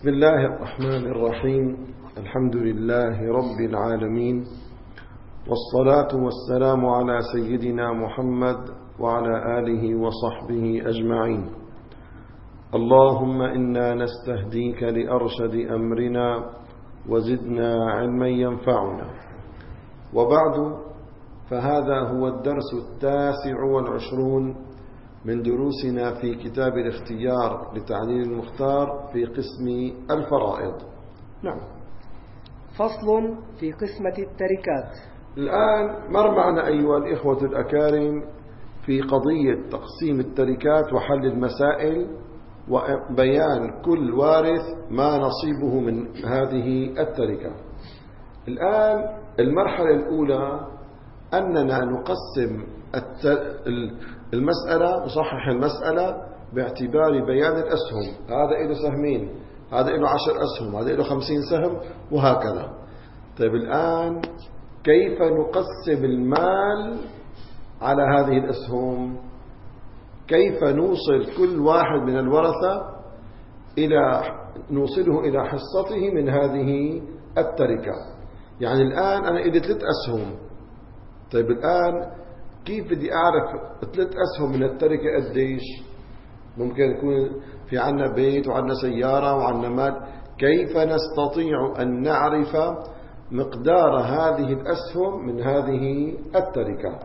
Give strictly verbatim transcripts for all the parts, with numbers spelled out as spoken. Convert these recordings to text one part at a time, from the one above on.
بسم الله الرحمن الرحيم. الحمد لله رب العالمين، والصلاة والسلام على سيدنا محمد وعلى آله وصحبه أجمعين. اللهم إنا نستهديك لأرشد أمرنا وزدنا علما ينفعنا. وبعد، فهذا هو الدرس التاسع والعشرون من دروسنا في كتاب الاختيار لتعليل المختار في قسم الفرائض. نعم. فصل في قسمة التركات. الآن مر معنا أيها الإخوة الأكارم في قضية تقسيم التركات وحل المسائل وبيان كل وارث ما نصيبه من هذه التركة. الآن المرحلة الأولى أننا نقسم المسألة، نصحح المسألة باعتبار بيان الأسهم. هذا له سهمين، هذا له عشر أسهم، هذا له خمسين سهم، وهكذا. طيب الآن كيف نقسم المال على هذه الأسهم؟ كيف نوصل كل واحد من الورثة إلى نوصله إلى حصته من هذه التركة؟ يعني الآن أنا إلي ثلاث أسهم. طيب الآن كيف بدي أعرف ثلاث أسهم من التركة قديش؟ ممكن يكون في عنا بيت وعنا سيارة وعنا مال. كيف نستطيع أن نعرف مقدار هذه الأسهم من هذه التركة؟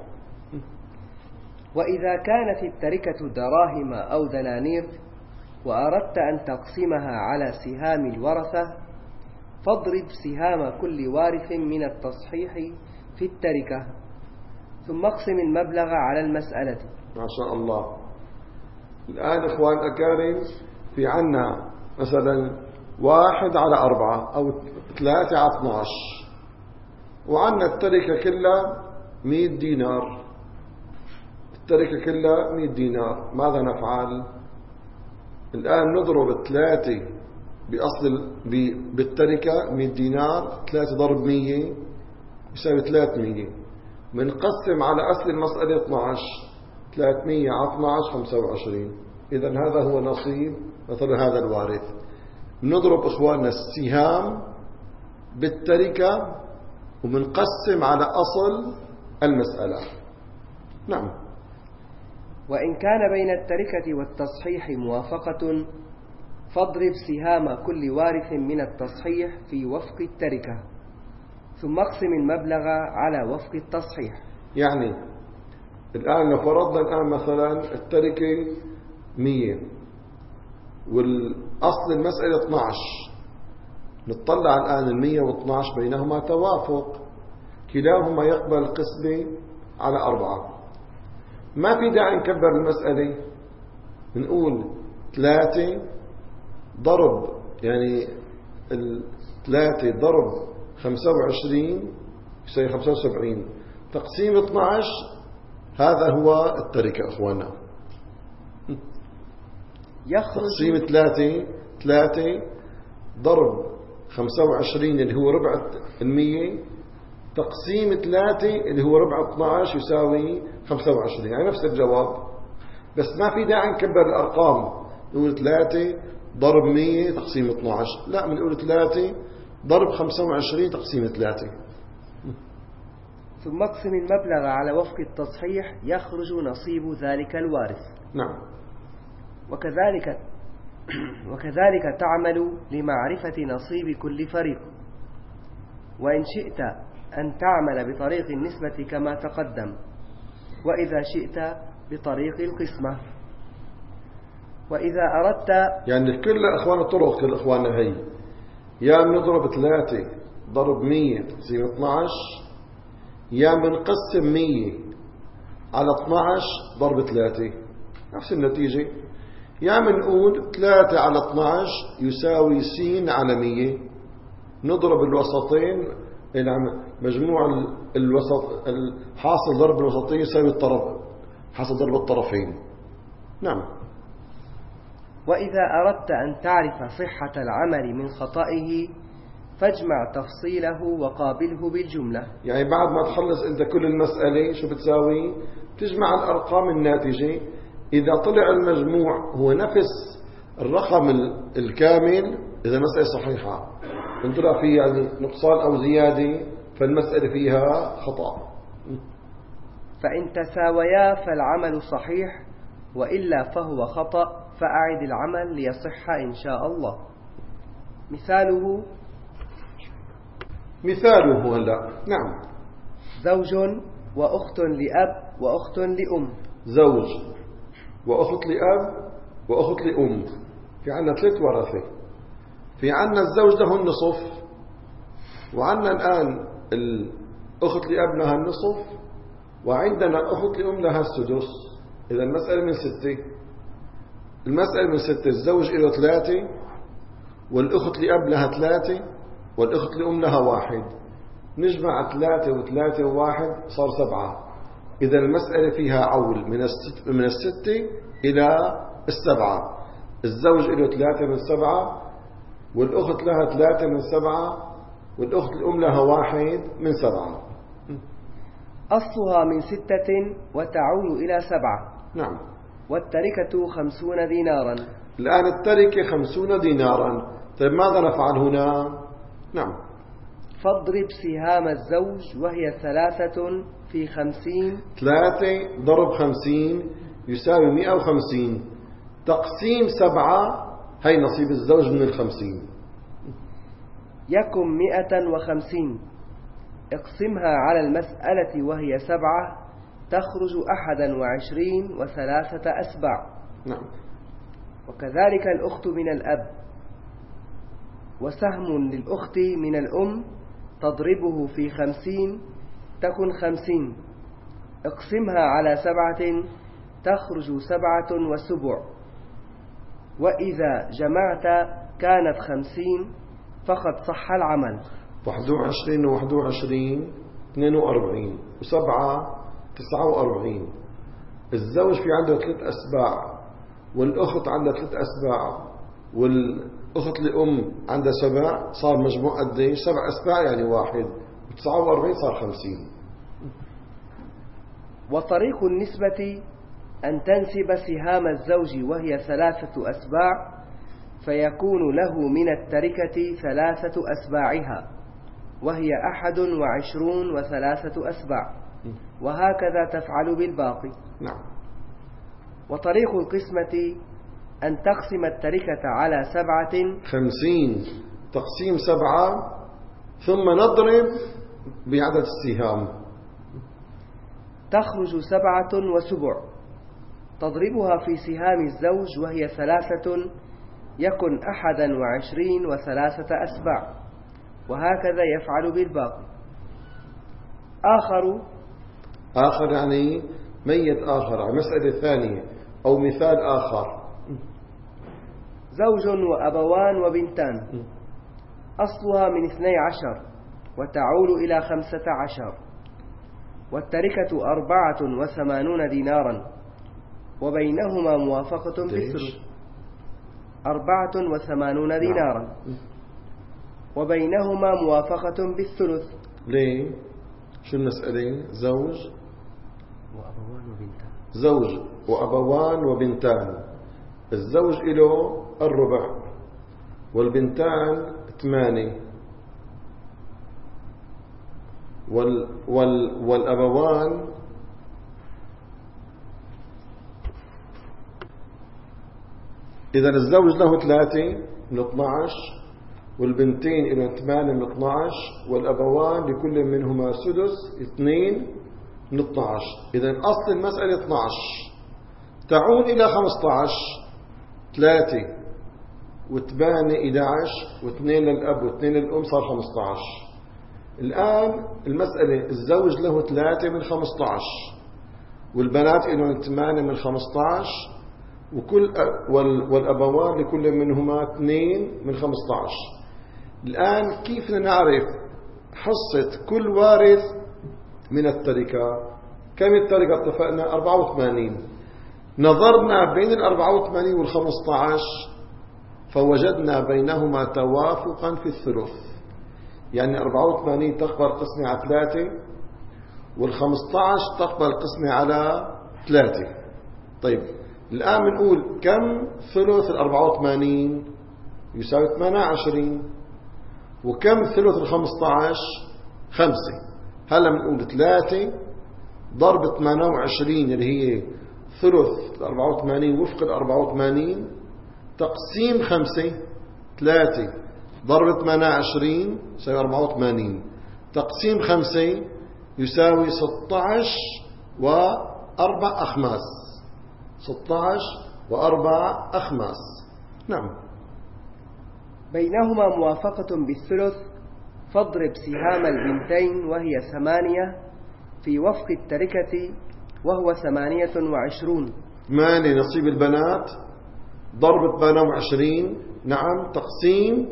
وإذا كانت التركة دراهم أو دنانير وأردت أن تقسمها على سهام الورثة، فاضرب سهام كل وارث من التصحيح في التركة، ثم اقسم المبلغ على المسألة. ما شاء الله. الآن إخوان أكارم، في عنا مثلا واحد على أربعة أو ثلاثة على اثناش، وعنا التركة كلها مئة دينار. التركة كلها مئة دينار. ماذا نفعل؟ الآن نضرب ثلاثة بأصل بالتركة مئة دينار، ثلاثة ضرب مئة يساوي ثلاثمئة. بنقسم على أصل المسألة اثناش، ثلاثمئة على اثناش خمسة وعشرين. إذن هذا هو نصيب مثلا هذا الوارث. نضرب إخواننا السهام بالتركة وبنقسم على أصل المسألة. نعم. وإن كان بين التركة والتصحيح موافقة، فاضرب سهام كل وارث من التصحيح في وفق التركة، ثم اقسم المبلغ على وفق التصحيح. يعني الآن لو فرضنا الآن مثلا التركة مية والأصل المسألة اثناش، نطلع الآن المية واثناش بينهما توافق، كلاهما يقبل القسمة على أربعة. ما في داعي نكبر المسألة، نقول ثلاثة ضرب يعني الثلاثة ضرب خمسة وعشرين يساوي خمسة وسبعين، تقسيم اثناش. هذا هو التركة أخوانا. تقسيم ثلاثة ثلاثة ضرب خمسة وعشرين اللي هو ربع المية، تقسيم ثلاثة اللي هو ربع اثناش يساوي خمسة وعشرين. يعني نفس الجواب، بس ما في داعي نكبر الأرقام. نقول ثلاثة ضرب مية تقسيم اثناش، لا، بنقول ثلاثة ضرب خمسة وعشرين تقسيم ثلاثة. ثم اقسم المبلغ على وفق التصحيح، يخرج نصيب ذلك الوارث. نعم. وكذلك وكذلك تعمل لمعرفة نصيب كل فريق. وإن شئت أن تعمل بطريق النسبة كما تقدم، وإذا شئت بطريق القسمة. وإذا أردت يعني كل أخوان الطرق، كل أخواننا هي يا بنضرب ثلاثة ضرب مية تقسيم اثناش، يا بنقسم مية على اثناش ضرب ثلاثة، نفس النتيجة. يا بنقول ثلاثة على اثناش يساوي س على مية، نضرب الوسطين، مجموع الوسط الحاصل ضرب الوسطين يساوي الطرف، حاصل ضرب الطرفين. نعم. وإذا أردت أن تعرف صحة العمل من خطئه، فاجمع تفصيله وقابله بالجملة. يعني بعد ما تخلص أنت كل المسألة شو بتساوي؟ تجمع الأرقام الناتجة. إذا طلع المجموع هو نفس الرقم الكامل إذا المسألة صحيحة إن طلع فيه يعني نقصان أو زيادة فالمسألة فيها خطأ. فإن تساويا فالعمل صحيح، وإلا فهو خطأ، فأعد العمل ليصح إن شاء الله. مثاله مثاله هلا نعم زوج وأخت لأب وأخت لأم. زوج وأخت لأب وأخت لأم، في عنا ثلاث ورثة. في عنا الزوج له النصف، وعنا الآن الأخت لأب لها النصف، وعندنا الأخت لأم لها السدس. إذا المسألة من ستة. المسألة من ستة، الزوج له ثلاثة، والأخت لأب لها ثلاثة، والأخت لأم لها واحد. نجمع ثلاثة وثلاثة وواحد صار سبعة. إذا المسألة فيها عول من الست من الستة إلى السبعة. الزوج له ثلاثة من سبعة، والأخت لها ثلاثة من سبعة، والأخت الأم لها واحد من سبعة. أصلها من ستة وتعول إلى سبعة. نعم. والتركة خمسون دينارا. الآن التركة خمسون دينارا. طيب ماذا نفعل هنا؟ نعم. فاضرب سهام الزوج وهي ثلاثة في خمسين. ثلاثة ضرب خمسين يساوي مئة وخمسين. تقسيم سبعة هي نصيب الزوج من الخمسين. يكن مئة وخمسين. اقسمها على المسألة وهي سبعة، تخرج أحدا وعشرين وثلاثة أسباع. نعم. وكذلك الأخت من الأب. وسهم للأخت من الأم تضربه في خمسين تكن خمسين. اقسمها على سبعة تخرج سبعة وسبع. وإذا جمعت كانت خمسين، فقد صح العمل. واحد وعشرين وواحد وعشرين اثنين وأربعين وسبعة تسعة وأربعين. الزوج في عنده ثلاث أسباع، والأخت عندها ثلاث أسباع، والأخت لأم عندها سبع. صار مجموع قديش؟ سبع أسباع يعني واحد، وتسعة وأربعين صار خمسين. وطريق النسبة أن تنسب سهام الزوج وهي ثلاثة أسباع، فيكون له من التركة ثلاثة أسباعها، وهي أحد وعشرون وثلاثة أسباع، وهكذا تفعل بالباقي. نعم. وطريق القسمة أن تقسم التركة على سبعة. خمسين تقسيم سبعة، ثم نضرب بعدد السهام. تخرج سبعة وسبع. تضربها في سهام الزوج وهي ثلاثة، يكن أحدا وعشرين وثلاثة أسباع، وهكذا يفعل بالباقي. آخر آخر يعني ميت آخر، مسألة ثانية أو مثال آخر. زوج وأبوان وبنتان. أصلها من اثني عشر وتعول إلى خمسة عشر. والتركة أربعة وثمانون دينارا، وبينهما موافقة بالثلث. أربعة وثمانون دينارا، وبينهما موافقة بالثلث. ليه؟ شو المسألة؟ زوج وأبوان وبنتان. زوج وأبوان وبنتان. الزوج له الربع، والبنتان ثمانية، وال وال والأبوان إذا الزوج له ثلاثة من اثناعش، والبنتين إلى ثمانية من اثناعش، والأبوان لكل منهما سدس اثنين من اثناعش. إذا أصل المسألة اثناعش تعود إلى خمسطعش. ثلاثة وثمانية إحدى عشر، واثنين للأب واثنين للأم صار خمسطعش. الآن المسألة الزوج له ثلاثة من خمسطعش، والبنات لهم ثمانية من خمسطعش، وكل والأبوان لكل منهما اثنين من خمسطعش. الآن كيف بدنا نعرف حصة كل وارث من التركة؟ كم التركة اتفقنا؟ أربعة وثمانين. نظرنا بين الأربعة وثمانين والخمسطعش فوجدنا بينهما توافقا في الثلث. يعني أربعة وثمانين تقبل قسمة على ثلاثة، والخمسطعش تقبل قسمة على ثلاثة. طيب الآن بنقول كم ثلث الأربعة وثمانين؟ يساوي ثمانية وعشرين. وكم ثلث الخمسة عشر؟ خمسة. هلا بنقول ثلاثة ضرب ثمانية وعشرين اللي هي ثلث الأربعة وثمانين وفق الأربعة وثمانين تقسيم خمسة. ثلاثة ضرب ثمانية وعشرين يساوي أربعة وثمانين تقسيم خمسة يساوي ستة عشر وأربع أخماس. ستة عشر وأربع أخماس. نعم. بينهما موافقة بالثلث، فاضرب سهام البنتين وهي ثمانية في وفق التركة وهو ثمانية وعشرون. ثمانية نصيب البنات ضرب ثمانية وعشرين نعم تقسيم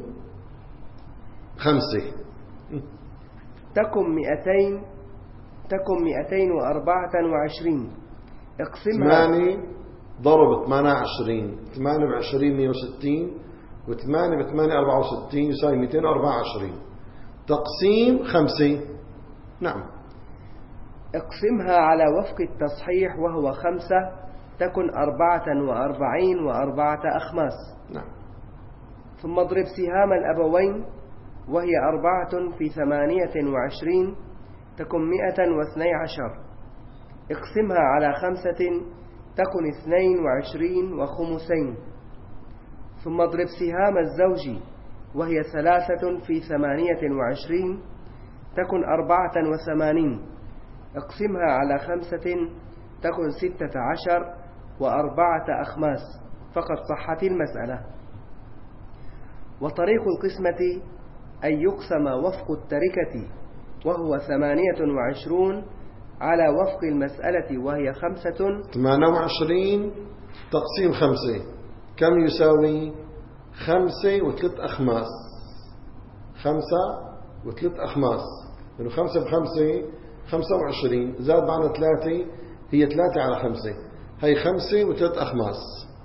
خمسة تكن مئتين تكن مئتين وأربعة وعشرين. اقسمها. ثمانية ضرب ثمانية وعشرين ثمانية وعشرين مئة وستين وثمانية بثمانية أربعة وستين يساوي مئتين وأربعة وعشرين تقسيم خمسة. نعم. اقسمها على وفق التصحيح وهو خمسة تكن أربعة وأربعين وأربعة أخماس. نعم. ثم اضرب سهام الأبوين وهي أربعة في ثمانية وعشرين تكن مئة واثني عشر. اقسمها على خمسة تكن اثنين وعشرين وخمسين. ثم اضرب سهام الزوج وهي ثلاثة في ثمانية وعشرين تكن أربعة وثمانين. اقسمها على خمسة تكن ستة عشر وأربعة أخماس. فقد صحت المسألة. وطريق القسمة أن يقسم وفق التركة وهو ثمانية وعشرون على وفق المسألة وهي خمسة. ثمانية وعشرين تقسيم خمسة كم يساوي؟ خمسة وثلاث أخماس. خمسة وثلاث أخماس لأنه خمسة بخمسة خمسة وعشرين زاد معنا ثلاثة هي ثلاثة على خمسة هي خمسة وثلاث أخماس.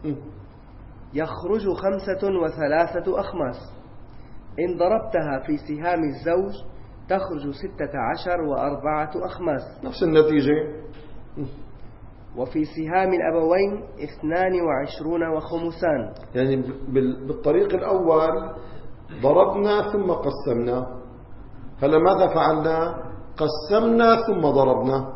يخرج خمسة وثلاثة أخماس. إن ضربتها في سهام الزوج تخرج ستة عشر وأربعة أخماس. نفس النتيجة. وفي سهام الأبوين اثنان وعشرون وخمسان. يعني بالطريق الأول ضربنا ثم قسمنا. هلا ماذا فعلنا؟ قسمنا ثم ضربنا.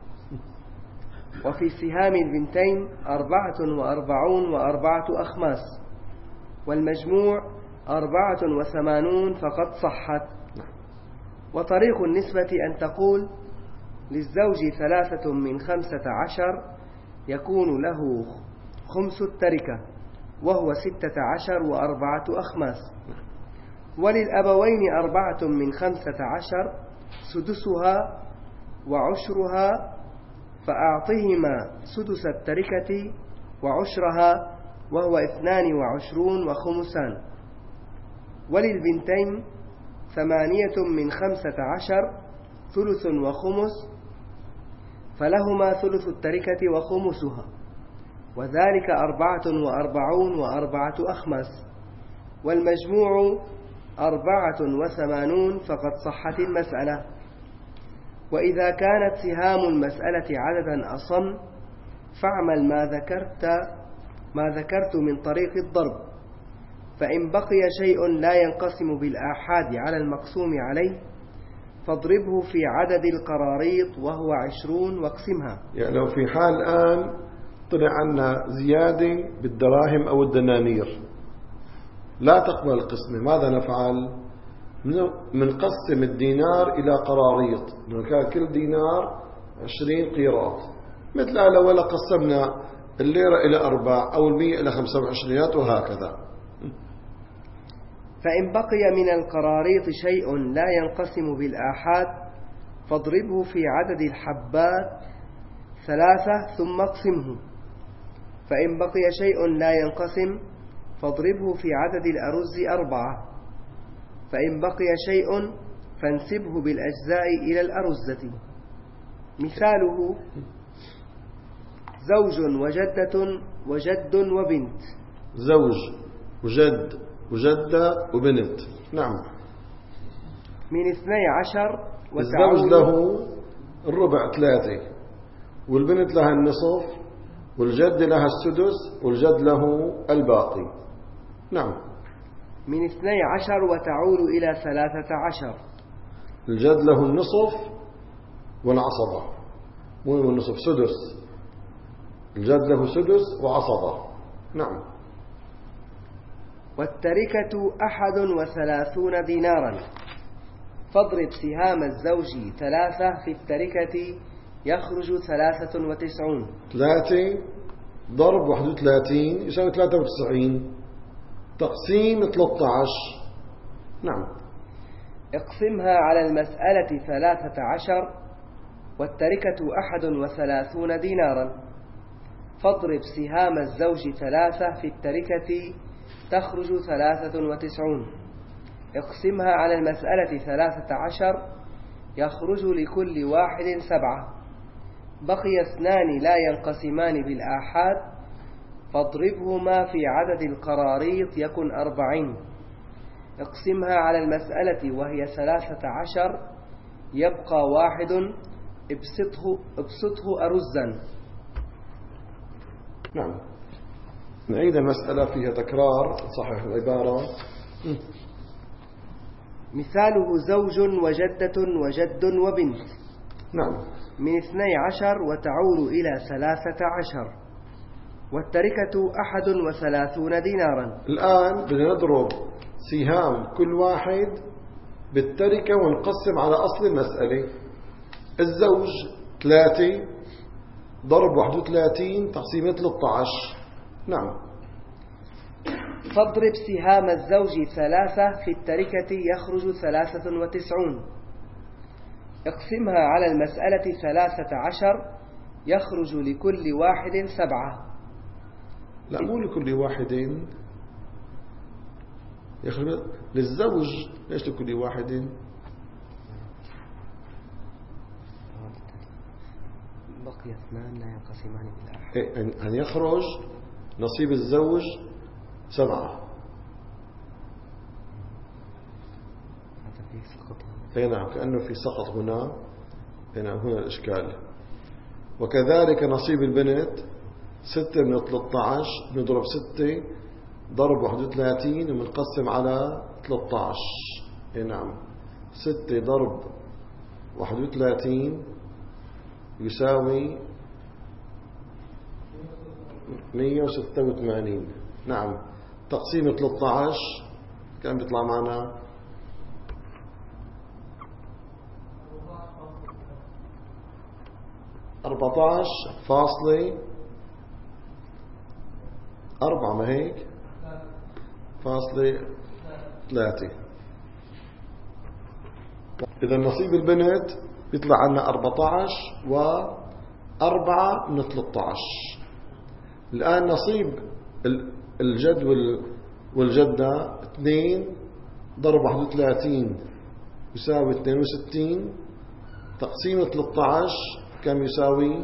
وفي سهام البنتين أربعة وأربعون وأربعة أخماس والمجموع أربعة وثمانون فقد صحت. وطريق النسبة أن تقول للزوج ثلاثة من خمسة عشر يكون له خمس التركة وهو ستة عشر وأربعة أخماس. وللأبوين أربعة من خمسة عشر سدسها وعشرها فأعطهما سدس التركة وعشرها وهو اثنان وعشرون وخمسان. وللبنتين ثمانية من خمسة عشر ثلث وخمس فلهما ثلث التركة وخمسها وذلك أربعة وأربعون وأربعة أخماس والمجموع أربعة وثمانون فقد صحت المسألة. وإذا كانت سهام المسألة عددا أصم فاعمل ما ذكرت ما ذكرت من طريق الضرب. فإن بقي شيء لا ينقسم بالآحاد على المقسوم عليه فاضربه في عدد القراريط وهو عشرون واقسمها. يعني لو في حال الآن طلع عنا زيادة بالدراهم أو الدنانير لا تقبل القسمة، ماذا نفعل؟ منقسم الدينار إلى قراريط، كان كل دينار عشرين قيراط. مثل لو ولا قسمنا الليرة إلى أربع أو المية إلى خمسة وعشرينات وهكذا. فإن بقي من القراريط شيء لا ينقسم بالآحاد فاضربه في عدد الحبات ثلاثة ثم اقسمه. فإن بقي شيء لا ينقسم فاضربه في عدد الأرز أربعة. فإن بقي شيء فانسبه بالأجزاء إلى الأرزة. مثاله زوج وجدة وجد وبنت. زوج وجد وجدة وبنت. نعم. من اثني عشر الزوج له الربع ثلاثة والبنت لها النصف والجد لها السدس والجد له الباقي. نعم. من اثني عشر وتعود إلى ثلاثة عشر. الجد له النصف والعصبة. مو النصف، سدس. الجد له سدس وعصبة. نعم. والتركة أحد وثلاثون دينارا، فاضرب سهام الزوج ثلاثة في التركة يخرج ثلاثة وتسعون. ثلاثة ضرب واحد وثلاثين يساوي ثلاثة وتسعين، تقسيم ثلاثة عشر. نعم. اقسمها على المسألة ثلاثة عشر، والتركة أحد وثلاثون دينارا، فاضرب سهام الزوج ثلاثة في التركة تخرج ثلاثة وتسعون. اقسمها على المسألة ثلاثة عشر، يخرج لكل واحد سبعة. بقي اثنان لا ينقسمان بالآحاد، فاضربهما في عدد القراريط يكن أربعين. اقسمها على المسألة وهي ثلاثة عشر، يبقى واحد، ابسطه, ابسطه أرزا. نعم. نعيد المسألة فيها تكرار، صحيح العبارة. مثاله زوج وجدة وجد وبنت. نعم. من اثني عشر وتعود إلى ثلاثة عشر، والتركة أحد وثلاثون دينارا. الآن بدنا نضرب سهام كل واحد بالتركة ونقسم على أصل المسألة. الزوج ثلاثة ضرب واحد وثلاثين تقسيم ثلاثة عشر. نعم. فاضرب سهام الزوج ثلاثة في التركة يخرج ثلاثة وتسعون. اقسمها على المسألة ثلاثة عشر، يخرج لكل واحد سبعة. لا، مو لكل واحد، يخرج للزوج. ليش لكل واحد؟ بقي اثنان لا ينقسمان بالآحاد. أن يخرج نصيب الزوج سبعة. هذا فيه سقط. اي نعم، كأنه في سقط هنا. هنا هنا الإشكال. وكذلك نصيب البنت ستة من ثلاثة عشر، نضرب ستة ضرب واحد وثلاثين ومنقسم على ثلاثة عشر. اي نعم. ستة ضرب واحد وثلاثين يساوي مئة وستة وثمانين. نعم. تقسيم ثلاثة عشر كان بيطلع معنا أربعة عشر فاصلة أربعة، ما هيك؟ فاصلة ثلاثة. إذا نصيب البنت بيطلع عنا أربعة عشر وأربعة من ثلاثة عشر. الآن نصيب الجد والجدة اثنين ضرب واحد وثلاثين يساوي اثنين وستين، تقسيم ثلاثة عشر كم يساوي؟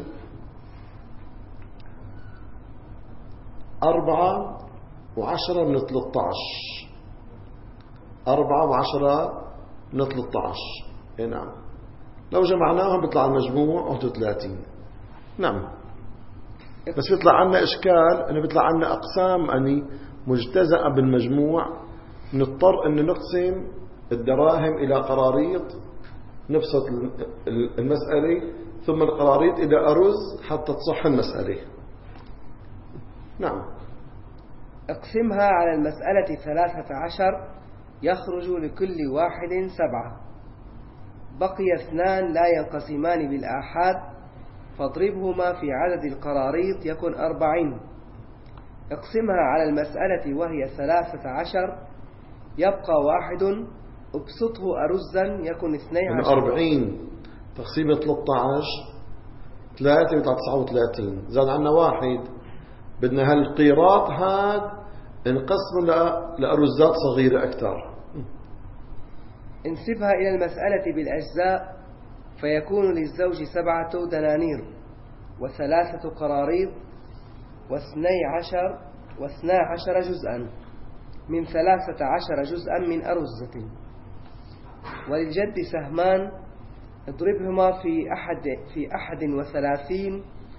أربعة وعشرة من ثلاثة عشر. أربعة وعشرة من ثلاثة عشر. إيه نعم. لو جمعناهم بيطلع المجموع واحد وثلاثين. نعم. بس بيطلع عنا إشكال أنه بيطلع عنا أقسام أني مجتزأة بالمجموع، نضطر أن نقسم الدراهم إلى قراريط، نبسط المسألة، ثم القراريط إلى أرز حتى تصح المسألة. نعم. اقسمها على المسألة ثلاثة عشر، يخرج لكل واحد سبعة. بقي اثنان لا ينقسمان بالآحاد، فاضربهما في عدد القراريط يكن أربعين. اقسمها على المسألة وهي ثلاثة عشر، يبقى واحد، ابسطه أرزا يكن اثني عشر. أربعين تقسيم ثلاثة عشر ثلاثة بيطلع تسعة وثلاثين، زاد عنا واحد. بدنا هالقيراط هاد انقسم لأرزات صغيرة أكثر. انسبها إلى المسألة بالأجزاء، فيكون للزوج سبعة دنانير وثلاثة قراريط واثني عشر واثنا عشر جزءا من ثلاثة عشر جزءا من أرزة. وللجد سهمان، اضربهما في أحد, في أحد وثلاثين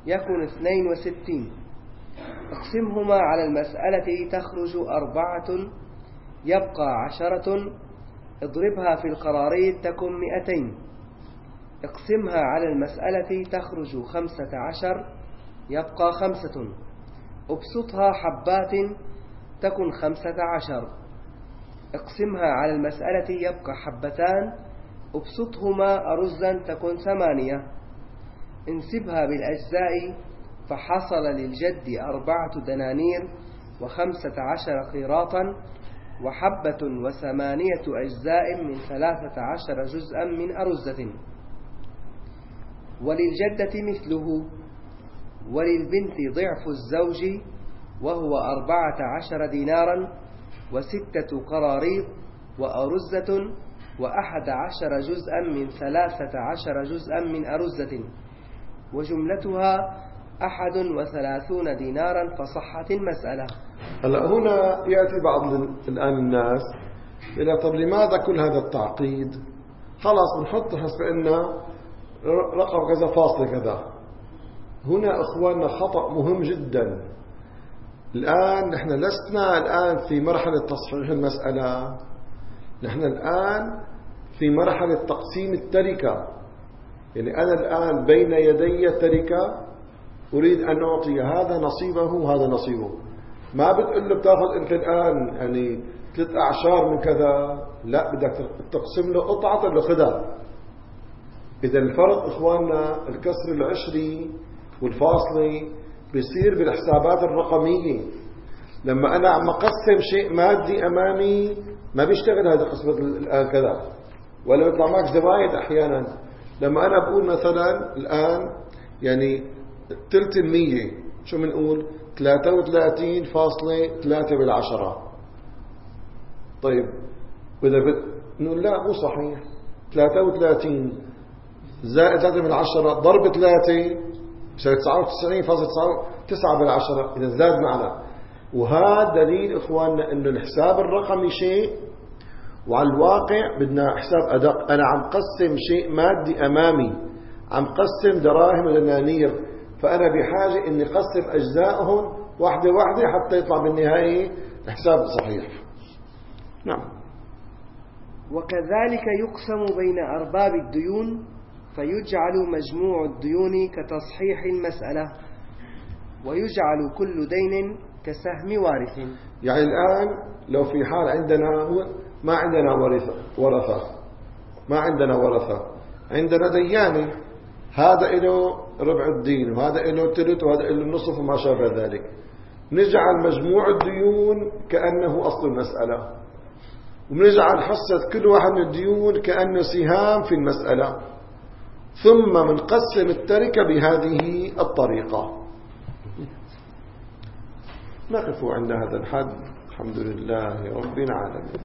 يكن اثنين وستين. اقسمهما على المسألة تخرج أربعة يبقى عشرة. اضربها في القراريط تكن مئتين. اقسمها على المسألة تخرج خمسة عشر يبقى خمسة. ابسطها حبات تكن خمسة عشر. اقسمها على المسألة يبقى حبتان. ابسطهما أرزا تكن ثمانية. انسبها بالأجزاء فحصل للجد أربعة دنانير وخمسة عشر قيراطا وحبة وثمانية أجزاء من ثلاثة عشر جزءا من أرزة. وللجدة مثله. وللبنت ضعف الزوج وهو أربعة عشر دينارا وستة قراريط وأرزة وأحد عشر جزءا من ثلاثة عشر جزءا من أرزة، وجملتها أحد وثلاثون دينارا فصحت المسألة. هلا هنا يأتي بعض الآن الناس إلى طب لماذا كل هذا التعقيد؟ خلاص بنحط حسب إنه رقم كذا فاصل كذا. هنا أخواننا خطأ مهم جدا. الآن نحن لسنا الآن في مرحلة تصحيح المسألة، نحن الآن في مرحلة تقسيم التركة. يعني أنا الآن بين يدي تركة أريد أن أعطي هذا نصيبه وهذا نصيبه. ما بتقول له بتاخذ أنت الآن يعني ثلاث أعشار من كذا، لا، بدك تقسم له قطعة له خدها. إذا الفرق إخواننا الكسر العشري والفاصلي بيصير بالحسابات الرقمية. لما أنا عم أقسم شيء مادي أمامي ما بيشتغل هذا قسمة الآن كذا، ولا يطلع معك زوايد أحيانا. لما أنا بقول مثلا الآن يعني تلت المية، شو بنقول؟ ثلاثة وثلاثين فاصلة ثلاثة بالعشرة. طيب وإذا نقول لا مو صحيح، ثلاثة وثلاثين زائد ثلاثة بالعشرة ضرب ثلاثة بصير تسعة وتسعين فاصلة تسعة بالعشرة، إذا زاد معنا. وهذا دليل إخواننا إنه الحساب الرقمي شيء، وعلى الواقع بدنا حساب أدق. أنا عم قسم شيء مادي أمامي، عم قسم دراهم ودنانير، فأنا بحاجة إني قسم أجزائهم واحدة واحدة حتى يطلع بالنهاية الحساب صحيح. نعم. وكذلك يقسم بين أرباب الديون فيجعل مجموع الديون كتصحيح المسألة، ويجعل كل دين كسهم وارث. يعني الآن لو في حال عندنا ما عندنا ورثة ورثة ما عندنا ورثة عندنا دياني، هذا له ربع الدين وهذا له ثلث وهذا له نصف وما شابه ذلك، نجعل مجموع الديون كأنه أصل المسألة، ونجعل حصة كل واحد من الديون كأنه سهام في المسألة، ثم منقسم التركة بهذه الطريقة. نقف عند هذا الحد. الحمد لله رب العالمين.